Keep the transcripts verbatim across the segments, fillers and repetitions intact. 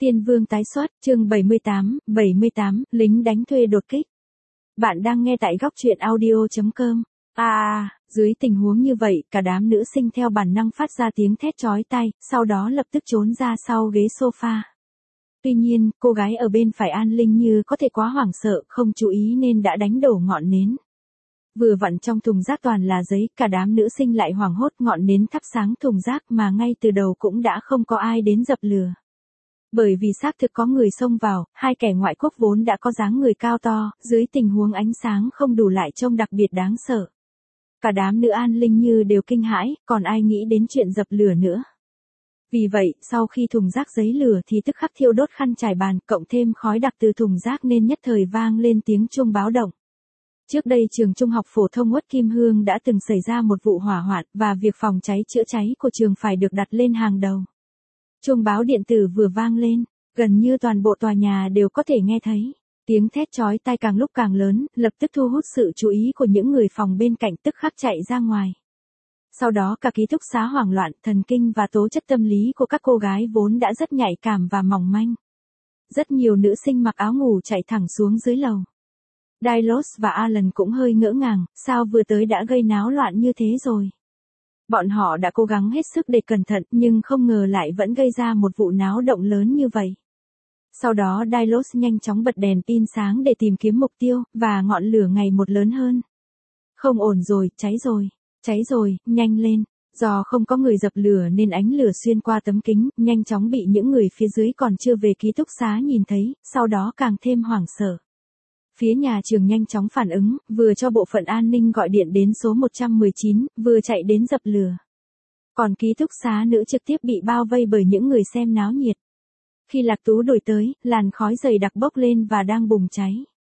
Tiên Vương tái xuất, chương bảy mươi tám, bảy mươi tám, lính đánh thuê đột kích. Bạn đang nghe tại góc truyện audio.com. À, à, dưới tình huống như vậy, cả đám nữ sinh theo bản năng phát ra tiếng thét chói tai, sau đó lập tức trốn ra sau ghế sofa. Tuy nhiên, cô gái ở bên phải An Linh như có thể quá hoảng sợ, không chú ý nên đã đánh đổ ngọn nến. Vừa vặn trong thùng rác toàn là giấy, cả đám nữ sinh lại hoảng hốt, ngọn nến thắp sáng thùng rác mà ngay từ đầu cũng đã không có ai đến dập lửa. Bởi vì xác thực có người xông vào, hai kẻ ngoại quốc vốn đã có dáng người cao to, dưới tình huống ánh sáng không đủ lại trông đặc biệt đáng sợ. Cả đám nữ An Linh như đều kinh hãi, còn ai nghĩ đến chuyện dập lửa nữa. Vì vậy, sau khi thùng rác giấy lửa thì tức khắc thiêu đốt khăn trải bàn, cộng thêm khói đặc từ thùng rác nên nhất thời vang lên tiếng chuông báo động. Trước đây trường trung học phổ thông Uất Kim Hương đã từng xảy ra một vụ hỏa hoạn và việc phòng cháy chữa cháy của trường phải được đặt lên hàng đầu. Chuông báo điện tử vừa vang lên, gần như toàn bộ tòa nhà đều có thể nghe thấy. Tiếng thét chói tai càng lúc càng lớn, lập tức thu hút sự chú ý của những người phòng bên cạnh tức khắc chạy ra ngoài. Sau đó cả ký túc xá hoảng loạn, thần kinh và tố chất tâm lý của các cô gái vốn đã rất nhạy cảm và mỏng manh. Rất nhiều nữ sinh mặc áo ngủ chạy thẳng xuống dưới lầu. Dylos và Alan cũng hơi ngỡ ngàng, sao vừa tới đã gây náo loạn như thế rồi. Bọn họ đã cố gắng hết sức để cẩn thận nhưng không ngờ lại vẫn gây ra một vụ náo động lớn như vậy. Sau đó Dylos nhanh chóng bật đèn pin sáng để tìm kiếm mục tiêu, và ngọn lửa ngày một lớn hơn. Không ổn rồi, cháy rồi, cháy rồi, nhanh lên. Do không có người dập lửa nên ánh lửa xuyên qua tấm kính, nhanh chóng bị những người phía dưới còn chưa về ký túc xá nhìn thấy, sau đó càng thêm hoảng sợ. Phía nhà trường nhanh chóng phản ứng, vừa cho bộ phận an ninh gọi điện đến số một một chín, vừa chạy đến dập lửa. Còn ký túc xá nữ trực tiếp bị bao vây bởi những người xem náo nhiệt. Khi Lạc Tú đuổi tới, làn khói dày đặc bốc lên và đang bùng cháy.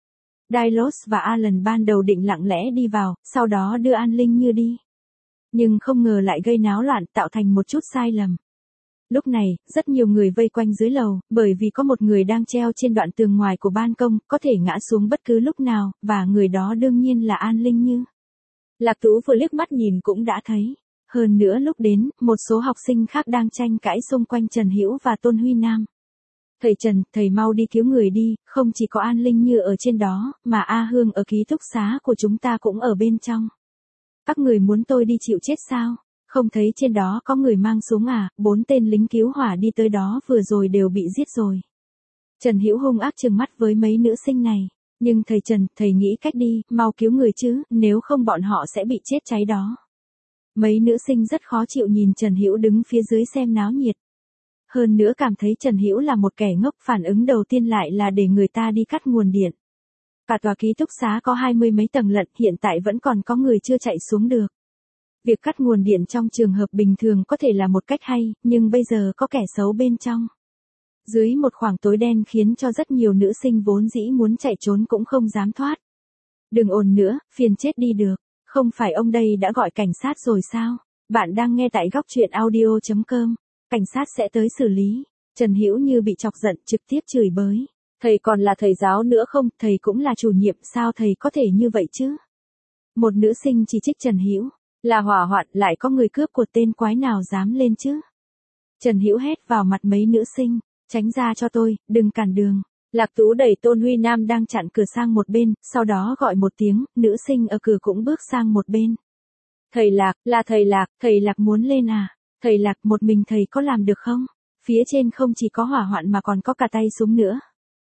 Dylos và Alan ban đầu định lặng lẽ đi vào, sau đó đưa An Linh Như đi. Nhưng không ngờ lại gây náo loạn, tạo thành một chút sai lầm. Lúc này, rất nhiều người vây quanh dưới lầu, bởi vì có một người đang treo trên đoạn tường ngoài của ban công, có thể ngã xuống bất cứ lúc nào, và người đó đương nhiên là An Linh Như. Lạc Tú vừa liếc mắt nhìn cũng đã thấy. Hơn nữa lúc đến, một số học sinh khác đang tranh cãi xung quanh Trần Hữu và Tôn Huy Nam. Thầy Trần, thầy mau đi cứu người đi, không chỉ có An Linh Như ở trên đó, mà A Hương ở ký túc xá của chúng ta cũng ở bên trong. Các người muốn tôi đi chịu chết sao? Không thấy trên đó có người mang súng à, bốn tên lính cứu hỏa đi tới đó vừa rồi đều bị giết rồi. Trần Hữu hung ác trừng mắt với mấy nữ sinh này. Nhưng thầy Trần, thầy nghĩ cách đi, mau cứu người chứ, nếu không bọn họ sẽ bị chết cháy đó. Mấy nữ sinh rất khó chịu nhìn Trần Hữu đứng phía dưới xem náo nhiệt. Hơn nữa cảm thấy Trần Hữu là một kẻ ngốc, phản ứng đầu tiên lại là để người ta đi cắt nguồn điện. Cả tòa ký túc xá có hai mươi mấy tầng lận, hiện tại vẫn còn có người chưa chạy xuống được. Việc cắt nguồn điện trong trường hợp bình thường có thể là một cách hay, nhưng bây giờ có kẻ xấu bên trong. Dưới một khoảng tối đen khiến cho rất nhiều nữ sinh vốn dĩ muốn chạy trốn cũng không dám thoát. Đừng ồn nữa, phiền chết đi được. Không phải ông đây đã gọi cảnh sát rồi sao? Bạn đang nghe tại góc truyện audio.com. Cảnh sát sẽ tới xử lý. Trần Hữu Như bị chọc giận, trực tiếp chửi bới. Thầy còn là thầy giáo nữa không? Thầy cũng là chủ nhiệm, sao thầy có thể như vậy chứ? Một nữ sinh chỉ trích Trần Hữu. Là hỏa hoạn, lại có người cướp của, tên quái nào dám lên chứ? Trần Hữu hét vào mặt mấy nữ sinh. Tránh ra cho tôi, đừng cản đường. Lạc Tú đẩy Tôn Huy Nam đang chặn cửa sang một bên, sau đó gọi một tiếng, nữ sinh ở cửa cũng bước sang một bên. Thầy Lạc, là thầy Lạc, thầy Lạc muốn lên à? Thầy Lạc, một mình thầy có làm được không? Phía trên không chỉ có hỏa hoạn mà còn có cả tay súng nữa.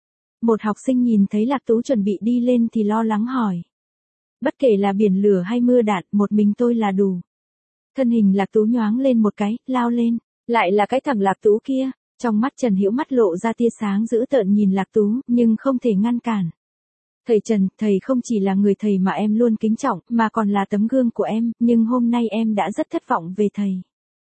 Một học sinh nhìn thấy Lạc Tú chuẩn bị đi lên thì lo lắng hỏi. Bất kể là biển lửa hay mưa đạn, một mình tôi là đủ. Thân hình Lạc Tú nhoáng lên một cái, lao lên. Lại là cái thằng Lạc Tú kia. Trong mắt Trần Hữu mắt lộ ra tia sáng dữ tợn nhìn Lạc Tú, nhưng không thể ngăn cản. Thầy Trần, thầy không chỉ là người thầy mà em luôn kính trọng, mà còn là tấm gương của em, nhưng hôm nay em đã rất thất vọng về thầy.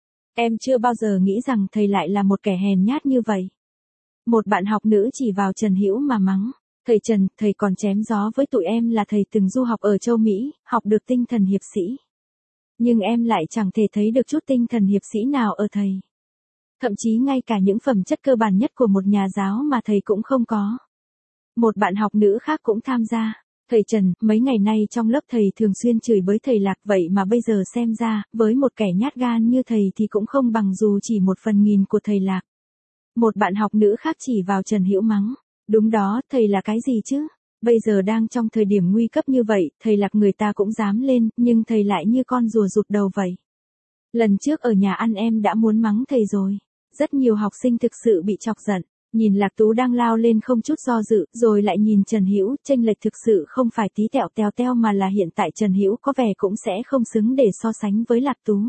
Em chưa bao giờ nghĩ rằng thầy lại là một kẻ hèn nhát như vậy. Một bạn học nữ chỉ vào Trần Hữu mà mắng. Thầy Trần, thầy còn chém gió với tụi em là thầy từng du học ở châu Mỹ, học được tinh thần hiệp sĩ. Nhưng em lại chẳng thể thấy được chút tinh thần hiệp sĩ nào ở thầy. Thậm chí ngay cả những phẩm chất cơ bản nhất của một nhà giáo mà thầy cũng không có. Một bạn học nữ khác cũng tham gia. Thầy Trần, mấy ngày nay trong lớp thầy thường xuyên chửi bới thầy Lạc, vậy mà bây giờ xem ra, với một kẻ nhát gan như thầy thì cũng không bằng dù chỉ một phần nghìn của thầy Lạc. Một bạn học nữ khác chỉ vào Trần Hữu mắng. Đúng đó, thầy là cái gì chứ? Bây giờ đang trong thời điểm nguy cấp như vậy, thầy lạc người ta cũng dám lên, nhưng thầy lại như con rùa rụt đầu vậy. Lần trước ở nhà ăn em đã muốn mắng thầy rồi. Rất nhiều học sinh thực sự bị chọc giận. Nhìn Lạc Tú đang lao lên không chút do dự, rồi lại nhìn Trần Hữu, chênh lệch thực sự không phải tí tẹo teo teo mà là hiện tại Trần Hữu có vẻ cũng sẽ không xứng để so sánh với Lạc Tú.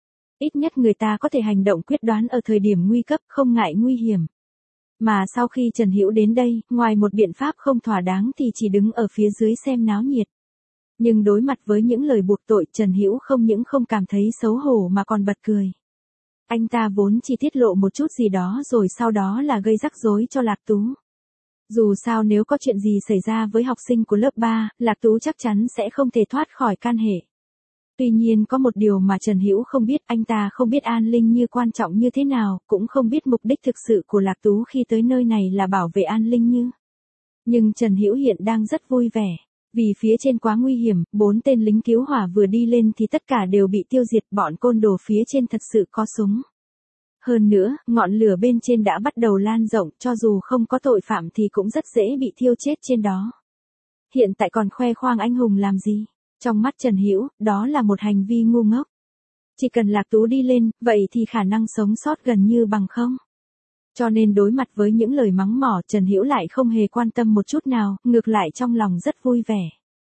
Ít nhất người ta có thể hành động quyết đoán ở thời điểm nguy cấp, không ngại nguy hiểm. Mà sau khi Trần Hữu đến đây, ngoài một biện pháp không thỏa đáng thì chỉ đứng ở phía dưới xem náo nhiệt. Nhưng đối mặt với những lời buộc tội, Trần Hữu không những không cảm thấy xấu hổ mà còn bật cười. Anh ta vốn chỉ tiết lộ một chút gì đó rồi sau đó là gây rắc rối cho Lạc Tú. Dù sao nếu có chuyện gì xảy ra với học sinh của lớp ba, Lạc Tú chắc chắn sẽ không thể thoát khỏi can hệ. Tuy nhiên có một điều mà Trần Hữu không biết, anh ta không biết An Linh Như quan trọng như thế nào, cũng không biết mục đích thực sự của Lạc Tú khi tới nơi này là bảo vệ An Linh Như. Nhưng Trần Hữu hiện đang rất vui vẻ. Vì phía trên quá nguy hiểm, bốn tên lính cứu hỏa vừa đi lên thì tất cả đều bị tiêu diệt, bọn côn đồ phía trên thật sự có súng. Hơn nữa, ngọn lửa bên trên đã bắt đầu lan rộng, cho dù không có tội phạm thì cũng rất dễ bị thiêu chết trên đó. Hiện tại còn khoe khoang anh hùng làm gì? Trong mắt Trần Hữu, đó là một hành vi ngu ngốc. Chỉ cần Lạc Tú đi lên, vậy thì khả năng sống sót gần như bằng không. Cho nên đối mặt với những lời mắng mỏ, Trần Hữu lại không hề quan tâm một chút nào, ngược lại trong lòng rất vui vẻ.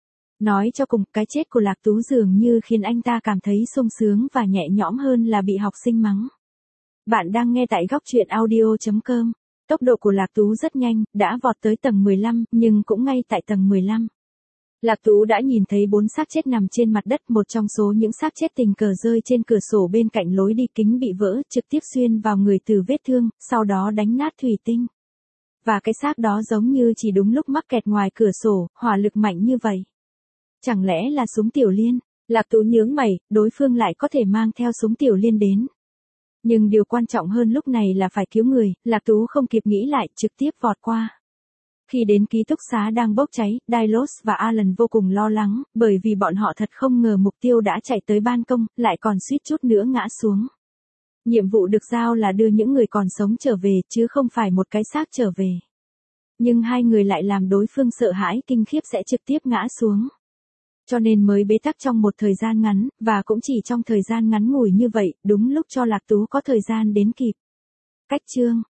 Nói cho cùng, cái chết của Lạc Tú dường như khiến anh ta cảm thấy sung sướng và nhẹ nhõm hơn là bị học sinh mắng. Bạn đang nghe tại góc truyện audio chấm com. Tốc độ của Lạc Tú rất nhanh, đã vọt tới tầng mười lăm, nhưng cũng ngay tại tầng mười lăm. Lạc Tú đã nhìn thấy bốn xác chết nằm trên mặt đất, một trong số những xác chết tình cờ rơi trên cửa sổ bên cạnh lối đi, kính bị vỡ, trực tiếp xuyên vào người từ vết thương, sau đó đánh nát thủy tinh. Và cái xác đó giống như chỉ đúng lúc mắc kẹt ngoài cửa sổ, hỏa lực mạnh như vậy. Chẳng lẽ là súng tiểu liên? Lạc Tú nhướng mày, đối phương lại có thể mang theo súng tiểu liên đến. Nhưng điều quan trọng hơn lúc này là phải cứu người, Lạc Tú không kịp nghĩ lại, trực tiếp vọt qua. Khi đến ký túc xá đang bốc cháy, Dylos và Alan vô cùng lo lắng, bởi vì bọn họ thật không ngờ mục tiêu đã chạy tới ban công, lại còn suýt chút nữa ngã xuống. Nhiệm vụ được giao là đưa những người còn sống trở về, chứ không phải một cái xác trở về. Nhưng hai người lại làm đối phương sợ hãi kinh khiếp sẽ trực tiếp ngã xuống. Cho nên mới bế tắc trong một thời gian ngắn, và cũng chỉ trong thời gian ngắn ngủi như vậy, đúng lúc cho Lạc Tú có thời gian đến kịp. Cách chương